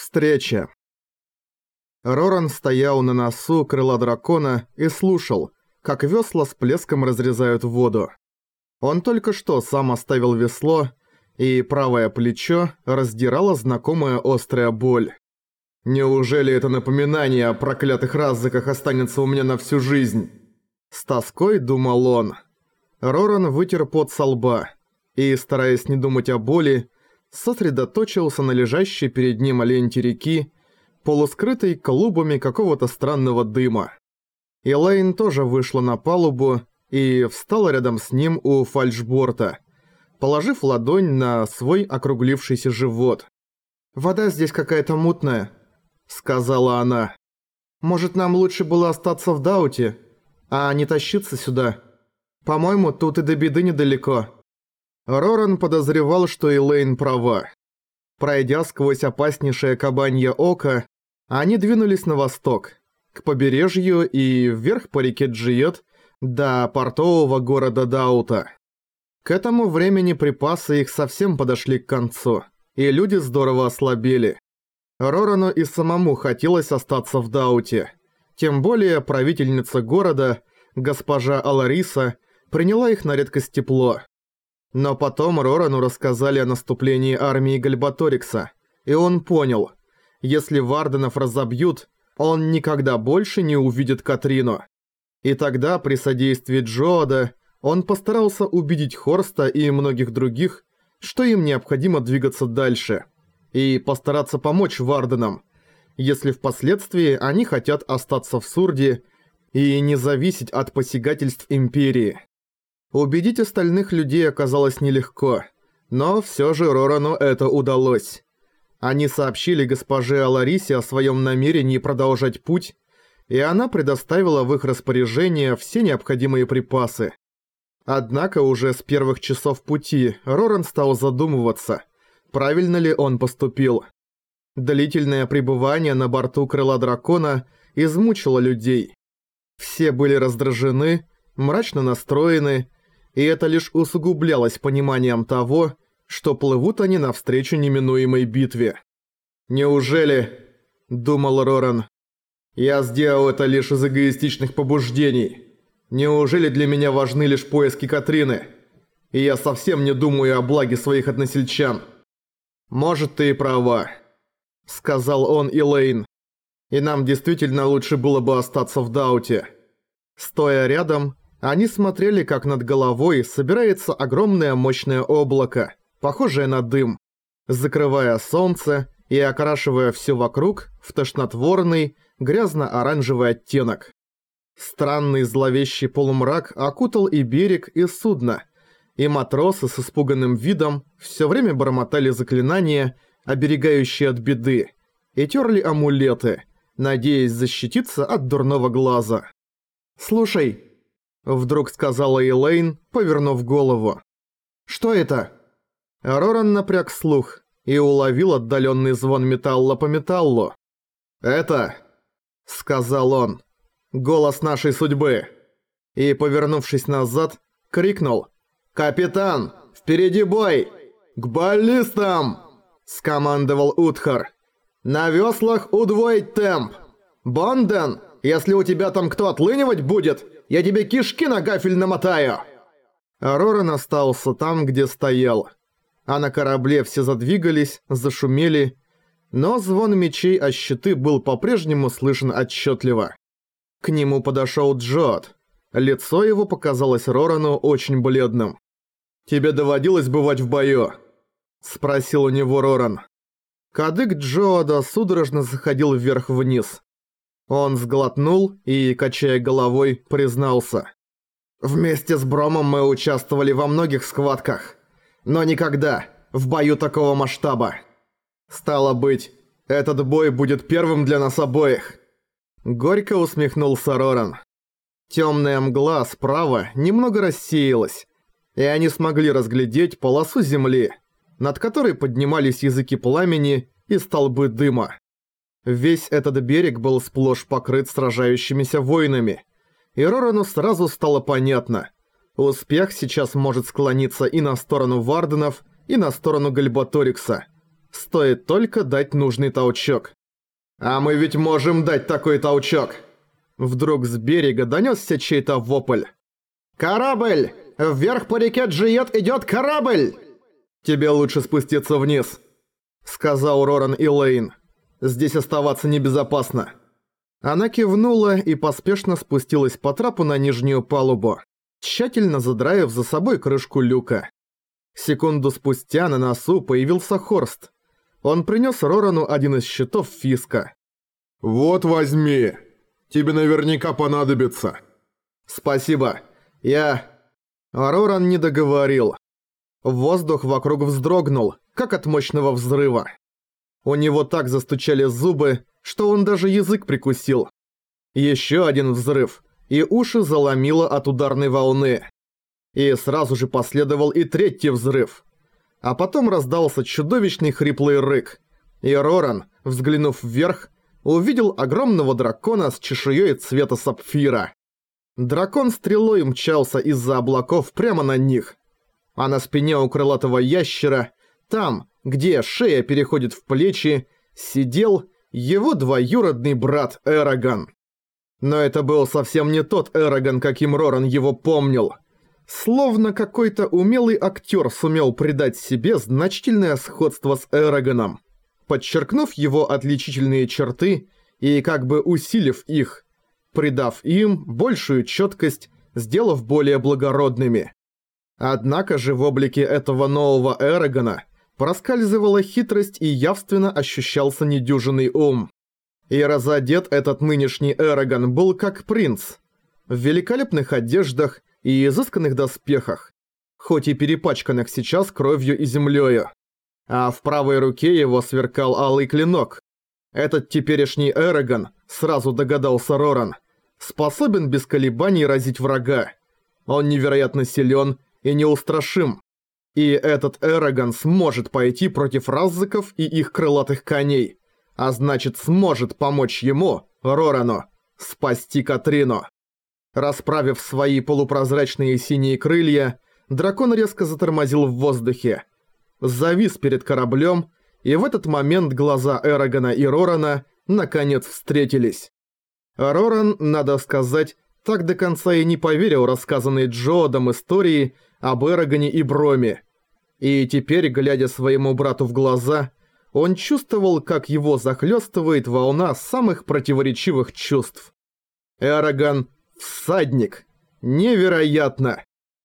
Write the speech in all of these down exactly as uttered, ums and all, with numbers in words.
Встреча. Роран стоял на носу крыла дракона и слушал, как весла с плеском разрезают воду. Он только что сам оставил весло, и правое плечо раздирала знакомая острая боль. «Неужели это напоминание о проклятых раззыках останется у меня на всю жизнь?» С тоской думал он. Роран вытер пот со лба и, стараясь не думать о боли, сосредоточился на лежащей перед ним ленте реки, полускрытой клубами какого-то странного дыма. Элейн тоже вышла на палубу и встала рядом с ним у фальшборта, положив ладонь на свой округлившийся живот. «Вода здесь какая-то мутная», — сказала она. «Может, нам лучше было остаться в Дауте, а не тащиться сюда? По-моему, тут и до беды недалеко». Роран подозревал, что Элейн права. Пройдя сквозь опаснейшее кабанье око, они двинулись на восток, к побережью и вверх по реке Джиет до портового города Даута. К этому времени припасы их совсем подошли к концу, и люди здорово ослабели. Рорану и самому хотелось остаться в Дауте. Тем более правительница города, госпожа Алариса, приняла их на редкость тепло. Но потом Рорану рассказали о наступлении армии Гальбаторикса, и он понял, если Варденов разобьют, он никогда больше не увидит Катрину. И тогда при содействии Джоада он постарался убедить Хорста и многих других, что им необходимо двигаться дальше, и постараться помочь Варденам, если впоследствии они хотят остаться в Сурде и не зависеть от посягательств Империи. Убедить остальных людей оказалось нелегко, но всё же Рорану это удалось. Они сообщили госпоже Аларисе о своём намерении продолжать путь, и она предоставила в их распоряжение все необходимые припасы. Однако уже с первых часов пути Роран стал задумываться, правильно ли он поступил. Длительное пребывание на борту крыла дракона измучило людей. Все были раздражены, мрачно настроены, и это лишь усугублялось пониманием того, что плывут они навстречу неминуемой битве. «Неужели, — думал Роран, — я сделал это лишь из эгоистичных побуждений? Неужели для меня важны лишь поиски Катрины? И я совсем не думаю о благе своих односельчан? Может, ты и права, — сказал он Элейн, — и нам действительно лучше было бы остаться в Дауте». Стоя рядом, они смотрели, как над головой собирается огромное мощное облако, похожее на дым, закрывая солнце и окрашивая всё вокруг в тошнотворный, грязно-оранжевый оттенок. Странный зловещий полумрак окутал и берег, и судно, и матросы с испуганным видом всё время бормотали заклинания, оберегающие от беды, и тёрли амулеты, надеясь защититься от дурного глаза. «Слушай», — вдруг сказала Элейн, повернув голову. «Что это?» Роран напряг слух и уловил отдалённый звон металла по металлу. «Это», — сказал он, — «голос нашей судьбы». И, повернувшись назад, крикнул: «Капитан, впереди бой! К баллистам!» — скомандовал Утхар. «На веслах удвоить темп! Бонден, если у тебя там кто отлынивать будет, я тебе кишки на гафель намотаю!» Роран остался там, где стоял. А на корабле все задвигались, зашумели, но звон мечей о щиты был по-прежнему слышен отчетливо. К нему подошел Джоад. Лицо его показалось Рорану очень бледным. «Тебе доводилось бывать в бою?» — спросил у него Роран. Кадык Джоада судорожно заходил вверх-вниз. Он сглотнул и, качая головой, признался: «Вместе с Бромом мы участвовали во многих схватках, но никогда в бою такого масштаба. Стало быть, этот бой будет первым для нас обоих». Горько усмехнулся Роран. Темная мгла справа немного рассеялась, и они смогли разглядеть полосу земли, над которой поднимались языки пламени и столбы дыма. Весь этот берег был сплошь покрыт сражающимися воинами, и Рорану сразу стало понятно: успех сейчас может склониться и на сторону Варденов, и на сторону Гальбаторикса. Стоит только дать нужный толчок. «А мы ведь можем дать такой толчок!» Вдруг с берега донёсся чей-то вопль. «Корабль! Вверх по реке Джиет идёт корабль!» «Тебе лучше спуститься вниз», — сказал Роран Элейн. «Здесь оставаться небезопасно». Она кивнула и поспешно спустилась по трапу на нижнюю палубу, тщательно задраив за собой крышку люка. Секунду спустя на носу появился Хорст. Он принёс Рорану один из щитов Фиска. «Вот возьми. Тебе наверняка понадобится». «Спасибо. Я...» Роран не договорил. Воздух вокруг вздрогнул, как от мощного взрыва. У него так застучали зубы, что он даже язык прикусил. Ещё один взрыв, и уши заломило от ударной волны. И сразу же последовал и третий взрыв. А потом раздался чудовищный хриплый рык. И Роран, взглянув вверх, увидел огромного дракона с чешуей цвета сапфира. Дракон стрелой мчался из-за облаков прямо на них. А на спине у крылатого ящера, там, где шея переходит в плечи, сидел его двоюродный брат Эрагон. Но это был совсем не тот Эрагон, каким Роран его помнил. Словно какой-то умелый актер сумел придать себе значительное сходство с Эрагоном, подчеркнув его отличительные черты и как бы усилив их, придав им большую четкость, сделав более благородными. Однако же в облике этого нового Эрагона проскальзывала хитрость и явственно ощущался недюжинный ум. И разодет этот нынешний Эрагон был как принц, в великолепных одеждах и изысканных доспехах, хоть и перепачканных сейчас кровью и землею. А в правой руке его сверкал алый клинок. Этот теперешний Эрагон, сразу догадался Роран, способен без колебаний разить врага. Он невероятно силен и неустрашим. И этот Эрагон сможет пойти против раззыков и их крылатых коней, а значит сможет помочь ему, Рорану, спасти Катрину. Расправив свои полупрозрачные синие крылья, дракон резко затормозил в воздухе. Завис перед кораблем, и в этот момент глаза Эрагона и Рорана наконец встретились. Роран, надо сказать, так до конца и не поверил рассказанной Джоодом истории об Эрагоне и Броме. И теперь, глядя своему брату в глаза, он чувствовал, как его захлёстывает волна самых противоречивых чувств. Эрагон – всадник. Невероятно.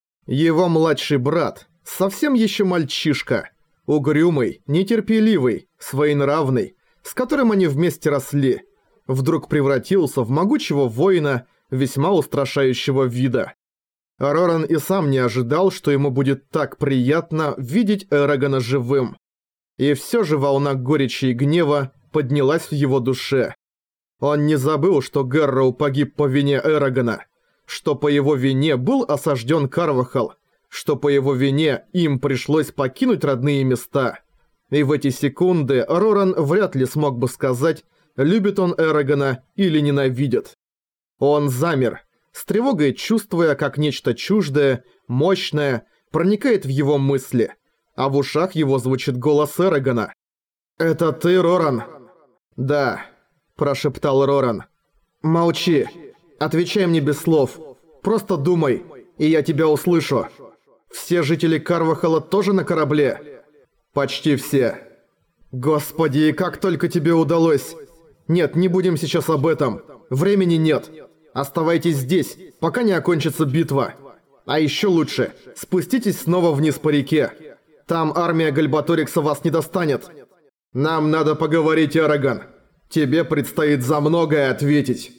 Его младший брат, совсем еще мальчишка, угрюмый, нетерпеливый, своенравный, с которым они вместе росли, вдруг превратился в могучего воина, весьма устрашающего вида. Роран и сам не ожидал, что ему будет так приятно видеть Эрагона живым. И все же волна горечи и гнева поднялась в его душе. Он не забыл, что Гэрроу погиб по вине Эрагона, что по его вине был осажден Карвахал, что по его вине им пришлось покинуть родные места. И в эти секунды Роран вряд ли смог бы сказать, любит он Эрагона или ненавидит. Он замер, с тревогой чувствуя, как нечто чуждое, мощное, проникает в его мысли, а в ушах его звучит голос Эрагона. «Это ты, Роран?» «Да», – прошептал Роран. «Молчи. Отвечай мне без слов. Просто думай, и я тебя услышу. Все жители Карвахала тоже на корабле?» «Почти все». «Господи, и как только тебе удалось!» «Нет, не будем сейчас об этом. Времени нет. Оставайтесь здесь, пока не окончится битва. А еще лучше, спуститесь снова вниз по реке. Там армия Гальбаторикса вас не достанет. Нам надо поговорить, Эрагон. Тебе предстоит за многое ответить».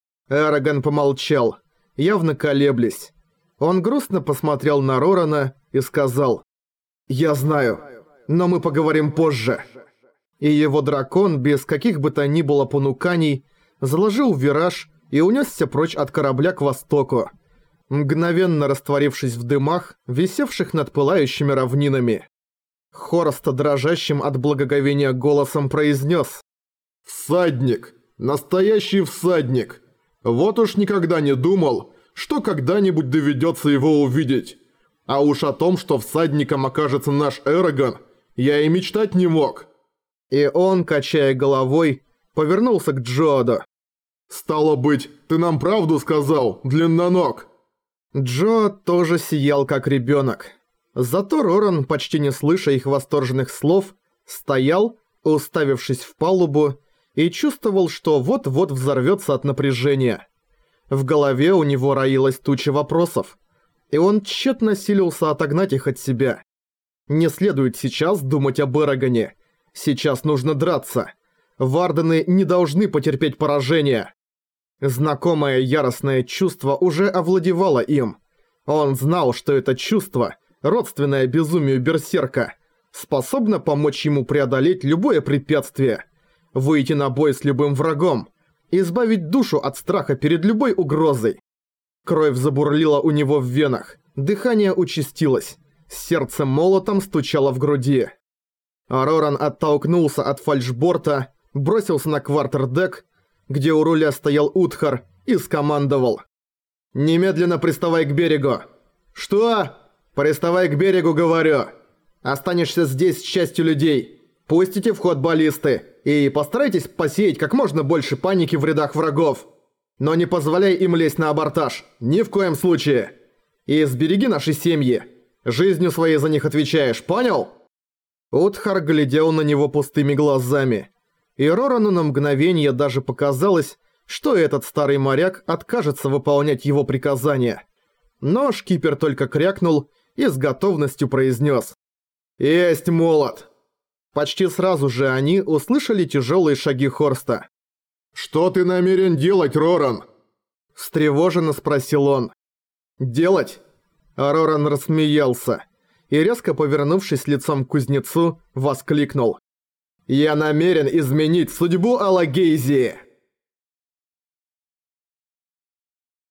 Эрагон помолчал, явно колеблясь. Он грустно посмотрел на Рорана и сказал: «Я знаю, но мы поговорим позже». И его дракон, без каких бы то ни было понуканий, заложил вираж и унесся прочь от корабля к востоку, мгновенно растворившись в дымах, висевших над пылающими равнинами. Хорст, дрожащим от благоговения голосом, произнес: «Всадник! Настоящий всадник! Вот уж никогда не думал, что когда-нибудь доведется его увидеть. А уж о том, что всадником окажется наш Эрагон, я и мечтать не мог. И он, качая головой, повернулся к Джоду. «Стало быть, ты нам правду сказал, длинноног?» Джо тоже сиял как ребенок. Зато Роран, почти не слыша их восторженных слов, стоял, уставившись в палубу, и чувствовал, что вот-вот взорвется от напряжения. В голове у него роилась туча вопросов, и он тщетно силился отогнать их от себя. Не следует сейчас думать об Эрагоне. Сейчас нужно драться. Вардены не должны потерпеть поражение. Знакомое яростное чувство уже овладевало им. Он знал, что это чувство, родственное безумию берсерка, способно помочь ему преодолеть любое препятствие, выйти на бой с любым врагом, избавить душу от страха перед любой угрозой. Кровь забурлила у него в венах, дыхание участилось, сердце молотом стучало в груди. Роран оттолкнулся от фальшборта, бросился на квартердек, где у руля стоял Утхар, и скомандовал: «Немедленно приставай к берегу!» «Что?» «Приставай к берегу, говорю! Останешься здесь с частью людей. Пустите в ход баллисты и постарайтесь посеять как можно больше паники в рядах врагов. Но не позволяй им лезть на абордаж, ни в коем случае. И сбереги наши семьи. Жизнью своей за них отвечаешь, понял?» Утхар глядел на него пустыми глазами. И Рорану на мгновение даже показалось, что этот старый моряк откажется выполнять его приказания. Но шкипер только крякнул и с готовностью произнес: «Есть молот!» Почти сразу же они услышали тяжелые шаги Хорста. «Что ты намерен делать, Роран?» Встревоженно спросил он. «Делать?» Роран рассмеялся и, резко повернувшись лицом к кузнецу, воскликнул: «Я намерен изменить судьбу Алагейзии!»